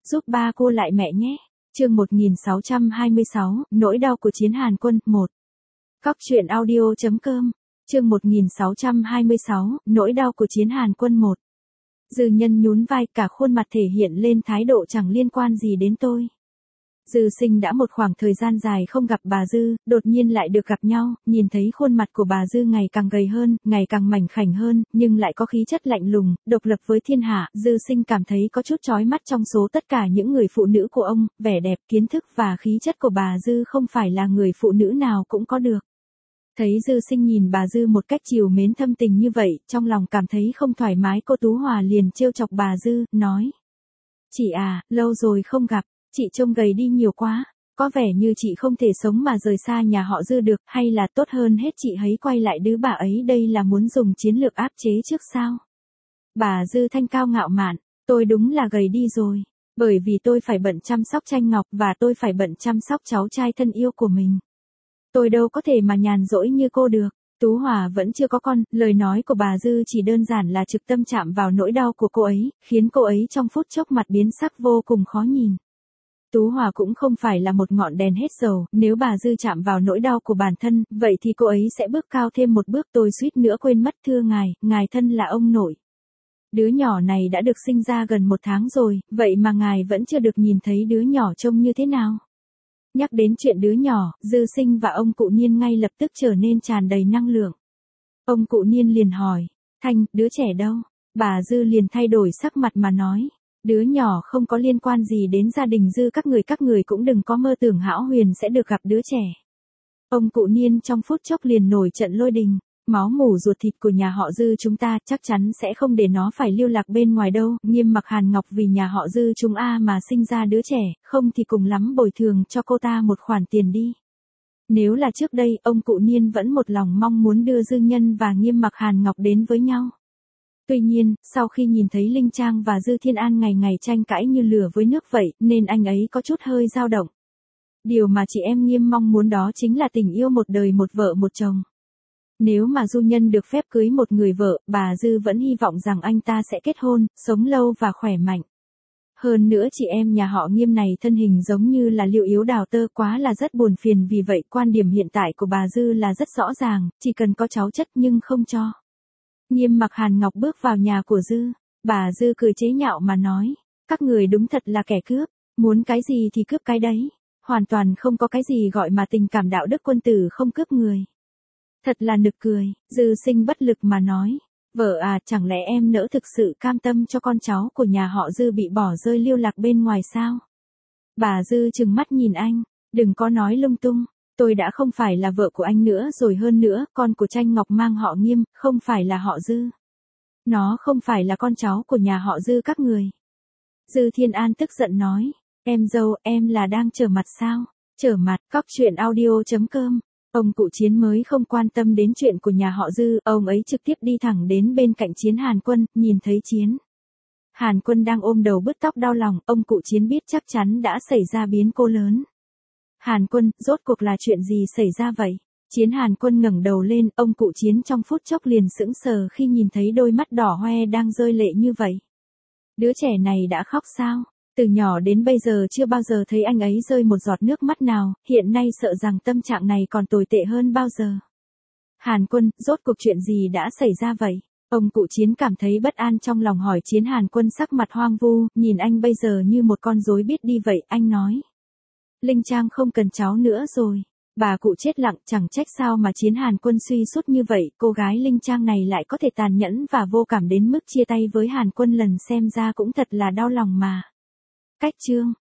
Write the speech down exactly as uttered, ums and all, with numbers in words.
giúp ba cô lại mẹ nhé. Chương một nghìn sáu trăm hai mươi sáu, nỗi đau của Chiến Hàn Quân, một. Cóc truyện audio chấm com. Chương một nghìn sáu trăm hai mươi sáu, nỗi đau của Chiến Hàn Quân, một. Dư Nhân nhún vai, cả khuôn mặt thể hiện lên thái độ chẳng liên quan gì đến tôi. Dư Sinh đã một khoảng thời gian dài không gặp bà Dư, đột nhiên lại được gặp nhau, nhìn thấy khuôn mặt của bà Dư ngày càng gầy hơn, ngày càng mảnh khảnh hơn, nhưng lại có khí chất lạnh lùng, độc lập với thiên hạ. Dư Sinh cảm thấy có chút chói mắt trong số tất cả những người phụ nữ của ông, vẻ đẹp, kiến thức và khí chất của bà Dư không phải là người phụ nữ nào cũng có được. Thấy Dư Sinh nhìn bà Dư một cách trìu mến thâm tình như vậy, trong lòng cảm thấy không thoải mái, cô Tú Hòa liền trêu chọc bà Dư, nói: "Chị à, lâu rồi không gặp, chị trông gầy đi nhiều quá, có vẻ như chị không thể sống mà rời xa nhà họ Dư được, hay là tốt hơn hết chị hãy quay lại đứa bà ấy, đây là muốn dùng chiến lược áp chế trước sao?" Bà Dư thanh cao ngạo mạn: "Tôi đúng là gầy đi rồi, bởi vì tôi phải bận chăm sóc Tranh Ngọc và tôi phải bận chăm sóc cháu trai thân yêu của mình. Tôi đâu có thể mà nhàn rỗi như cô được." Tú Hòa vẫn chưa có con, lời nói của bà Dư chỉ đơn giản là trực tâm chạm vào nỗi đau của cô ấy, khiến cô ấy trong phút chốc mặt biến sắc vô cùng khó nhìn. Tú Hòa cũng không phải là một ngọn đèn hết dầu, nếu bà Dư chạm vào nỗi đau của bản thân, vậy thì cô ấy sẽ bước cao thêm một bước. "Tôi suýt nữa quên mất, thưa ngài, ngài thân là ông nội. Đứa nhỏ này đã được sinh ra gần một tháng rồi, vậy mà ngài vẫn chưa được nhìn thấy đứa nhỏ trông như thế nào." Nhắc đến chuyện đứa nhỏ, Dư Sinh và ông cụ Niên ngay lập tức trở nên tràn đầy năng lượng. Ông cụ Niên liền hỏi: "Thanh, đứa trẻ đâu?" Bà Dư liền thay đổi sắc mặt mà nói: "Đứa nhỏ không có liên quan gì đến gia đình Dư các người, các người cũng đừng có mơ tưởng hão huyền sẽ được gặp đứa trẻ." Ông cụ Niên trong phút chốc liền nổi trận lôi đình: "Máu mủ ruột thịt của nhà họ Dư chúng ta chắc chắn sẽ không để nó phải lưu lạc bên ngoài đâu. Nghiêm Mặc Hàn Ngọc vì nhà họ Dư chúng a mà sinh ra đứa trẻ, không thì cùng lắm bồi thường cho cô ta một khoản tiền đi." Nếu là trước đây, ông cụ Niên vẫn một lòng mong muốn đưa Dư Nhân và Nghiêm Mặc Hàn Ngọc đến với nhau. Tuy nhiên, sau khi nhìn thấy Linh Trang và Dư Thiên An ngày ngày tranh cãi như lửa với nước vậy, nên anh ấy có chút hơi dao động. Điều mà chị em Nghiêm mong muốn đó chính là tình yêu một đời một vợ một chồng. Nếu mà Du Nhân được phép cưới một người vợ, bà Dư vẫn hy vọng rằng anh ta sẽ kết hôn, sống lâu và khỏe mạnh. Hơn nữa chị em nhà họ Nghiêm này thân hình giống như là liệu yếu đào tơ, quá là rất buồn phiền. Vì vậy quan điểm hiện tại của bà Dư là rất rõ ràng, chỉ cần có cháu chất nhưng không cho Nghiêm Mặc Hàn Ngọc bước vào nhà của Dư. Bà Dư cười chế nhạo mà nói: "Các người đúng thật là kẻ cướp, muốn cái gì thì cướp cái đấy, hoàn toàn không có cái gì gọi mà tình cảm đạo đức quân tử không cướp người. Thật là nực cười." Dư Sinh bất lực mà nói: "Vợ à, chẳng lẽ em nỡ thực sự cam tâm cho con cháu của nhà họ Dư bị bỏ rơi lưu lạc bên ngoài sao?" Bà Dư trừng mắt nhìn anh: "Đừng có nói lung tung, tôi đã không phải là vợ của anh nữa rồi, hơn nữa, con của Tranh Ngọc mang họ Nghiêm, không phải là họ Dư. Nó không phải là con cháu của nhà họ Dư các người." Dư Thiên An tức giận nói: "Em dâu, em là đang trở mặt sao?" Trở mặt. Cóc truyện audio chấm com. Ông cụ Chiến mới không quan tâm đến chuyện của nhà họ Dư, ông ấy trực tiếp đi thẳng đến bên cạnh Chiến Hàn Quân, nhìn thấy Chiến Hàn Quân đang ôm đầu bứt tóc đau lòng, ông cụ Chiến biết chắc chắn đã xảy ra biến cố lớn. "Hàn Quân, rốt cuộc là chuyện gì xảy ra vậy?" Chiến Hàn Quân ngẩng đầu lên, ông cụ Chiến trong phút chốc liền sững sờ khi nhìn thấy đôi mắt đỏ hoe đang rơi lệ như vậy. Đứa trẻ này đã khóc sao? Từ nhỏ đến bây giờ chưa bao giờ thấy anh ấy rơi một giọt nước mắt nào, hiện nay sợ rằng tâm trạng này còn tồi tệ hơn bao giờ. "Hàn Quân, rốt cuộc chuyện gì đã xảy ra vậy?" Ông cụ Chiến cảm thấy bất an trong lòng hỏi. Chiến Hàn Quân sắc mặt hoang vu, nhìn anh bây giờ như một con rối biết đi vậy, anh nói: "Linh Trang không cần cháu nữa rồi." Bà cụ chết lặng, chẳng trách sao mà Chiến Hàn Quân suy sút như vậy, cô gái Linh Trang này lại có thể tàn nhẫn và vô cảm đến mức chia tay với Hàn Quân, lần xem ra cũng thật là đau lòng mà. Cách chương